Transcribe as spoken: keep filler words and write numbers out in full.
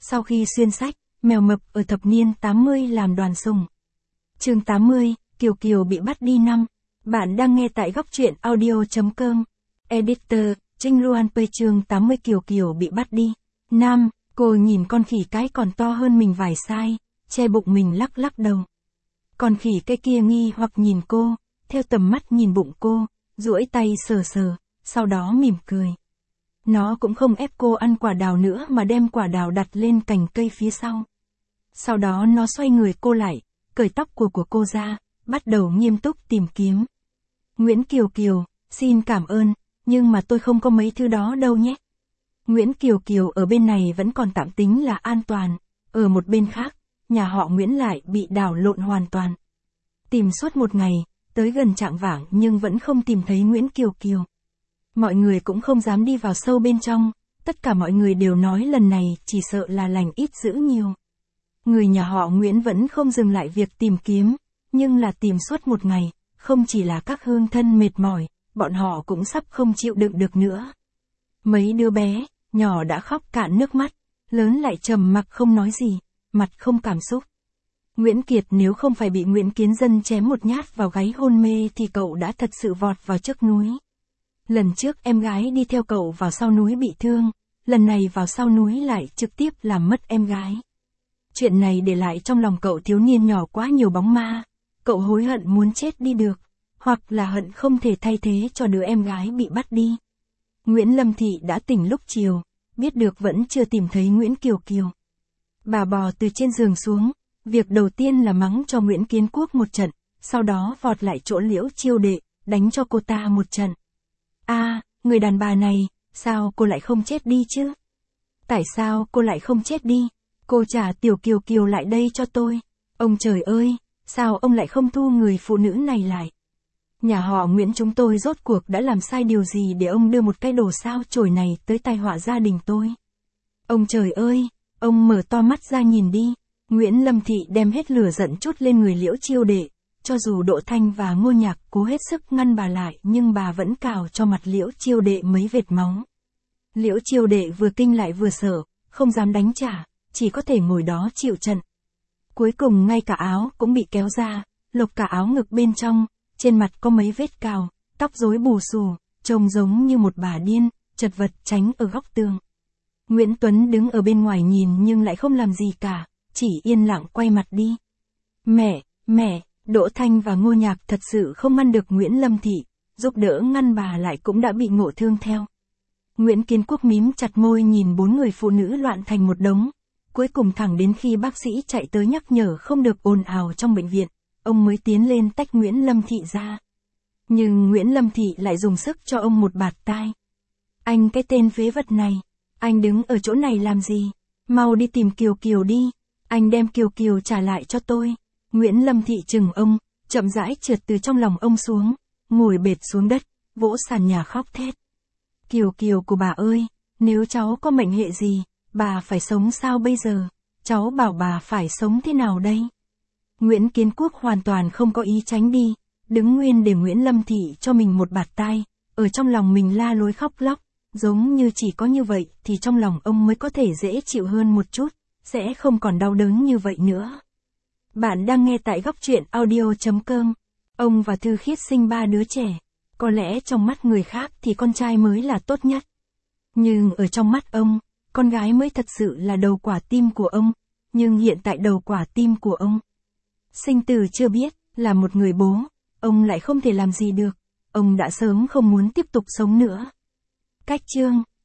Sau khi xuyên sách, mèo mập ở thập niên tám mươi làm đoàn sùng. Chương tám mươi, Kiều Kiều bị bắt đi năm. Bạn đang nghe tại góc truyện audio chấm com. Editor, Trinh Luan P chương tám mươi Kiều Kiều bị bắt đi. Nam, cô nhìn con khỉ cái còn to hơn mình vài size, che bụng mình lắc lắc đầu. Con khỉ cái kia nghi hoặc nhìn cô, theo tầm mắt nhìn bụng cô, duỗi tay sờ sờ, sau đó mỉm cười. Nó cũng không ép cô ăn quả đào nữa mà đem quả đào đặt lên cành cây phía sau. Sau đó nó xoay người cô lại, cởi tóc của của cô ra, bắt đầu nghiêm túc tìm kiếm. Nguyễn Kiều Kiều, xin cảm ơn, nhưng mà tôi không có mấy thứ đó đâu nhé. Nguyễn Kiều Kiều ở bên này vẫn còn tạm tính là an toàn, ở một bên khác, nhà họ Nguyễn lại bị đảo lộn hoàn toàn. Tìm suốt một ngày, tới gần chạng vạng nhưng vẫn không tìm thấy Nguyễn Kiều Kiều. Mọi người cũng không dám đi vào sâu bên trong, tất cả mọi người đều nói lần này chỉ sợ là lành ít dữ nhiều. Người nhà họ Nguyễn vẫn không dừng lại việc tìm kiếm, nhưng là tìm suốt một ngày, không chỉ là các hương thân mệt mỏi, bọn họ cũng sắp không chịu đựng được nữa. Mấy đứa bé, nhỏ đã khóc cạn nước mắt, lớn lại trầm mặc không nói gì, mặt không cảm xúc. Nguyễn Kiệt nếu không phải bị Nguyễn Kiến Dân chém một nhát vào gáy hôn mê thì cậu đã thật sự vọt vào trước núi. Lần trước em gái đi theo cậu vào sau núi bị thương, lần này vào sau núi lại trực tiếp làm mất em gái. Chuyện này để lại trong lòng cậu thiếu niên nhỏ quá nhiều bóng ma, cậu hối hận muốn chết đi được, hoặc là hận không thể thay thế cho đứa em gái bị bắt đi. Nguyễn Lâm Thị đã tỉnh lúc chiều, biết được vẫn chưa tìm thấy Nguyễn Kiều Kiều. Bà bò từ trên giường xuống, việc đầu tiên là mắng cho Nguyễn Kiến Quốc một trận, sau đó vọt lại chỗ Liễu Chiêu Đệ, đánh cho cô ta một trận. A, à, người đàn bà này, sao cô lại không chết đi chứ? Tại sao cô lại không chết đi? Cô trả Tiểu Kiều Kiều lại đây cho tôi. Ông trời ơi, sao ông lại không thu người phụ nữ này lại? Nhà họ Nguyễn chúng tôi rốt cuộc đã làm sai điều gì để ông đưa một cái đồ sao chổi này tới tai họa gia đình tôi? Ông trời ơi, ông mở to mắt ra nhìn đi. Nguyễn Lâm Thị đem hết lửa giận trút lên người Liễu Chiêu Đệ. Cho dù Đỗ Thanh và Ngô Nhạc cố hết sức ngăn bà lại nhưng bà vẫn cào cho mặt Liễu Chiêu Đệ mấy vệt máu. Liễu Chiêu Đệ vừa kinh lại vừa sợ, không dám đánh trả, chỉ có thể ngồi đó chịu trận. Cuối cùng ngay cả áo cũng bị kéo ra, lột cả áo ngực bên trong, trên mặt có mấy vết cào, tóc rối bù xù, trông giống như một bà điên, chật vật tránh ở góc tường. Nguyễn Tuấn đứng ở bên ngoài nhìn nhưng lại không làm gì cả, chỉ yên lặng quay mặt đi. Mẹ, mẹ, Đỗ Thanh và Ngô Nhạc thật sự không ngăn được Nguyễn Lâm Thị, giúp đỡ ngăn bà lại cũng đã bị ngộ thương theo. Nguyễn Kiến Quốc mím chặt môi nhìn bốn người phụ nữ loạn thành một đống, cuối cùng thẳng đến khi bác sĩ chạy tới nhắc nhở không được ồn ào trong bệnh viện, ông mới tiến lên tách Nguyễn Lâm Thị ra. Nhưng Nguyễn Lâm Thị lại dùng sức cho ông một bạt tai. Anh cái tên phế vật này, anh đứng ở chỗ này làm gì? Mau đi tìm Kiều Kiều đi, anh đem Kiều Kiều trả lại cho tôi. Nguyễn Lâm Thị chừng ông, chậm rãi trượt từ trong lòng ông xuống, ngồi bệt xuống đất, vỗ sàn nhà khóc thét. Kiều Kiều của bà ơi, nếu cháu có mệnh hệ gì, bà phải sống sao bây giờ? Cháu bảo bà phải sống thế nào đây? Nguyễn Kiến Quốc hoàn toàn không có ý tránh đi, đứng nguyên để Nguyễn Lâm Thị cho mình một bạt tai, ở trong lòng mình la lối khóc lóc, giống như chỉ có như vậy thì trong lòng ông mới có thể dễ chịu hơn một chút, sẽ không còn đau đớn như vậy nữa. Bạn đang nghe tại góc truyện audio chấm com. Ông và Thư Khiết sinh ba đứa trẻ. Có lẽ trong mắt người khác thì con trai mới là tốt nhất. Nhưng ở trong mắt ông, con gái mới thật sự là đầu quả tim của ông. Nhưng hiện tại đầu quả tim của ông, sinh từ chưa biết, là một người bố, ông lại không thể làm gì được. Ông đã sớm không muốn tiếp tục sống nữa. Cách chương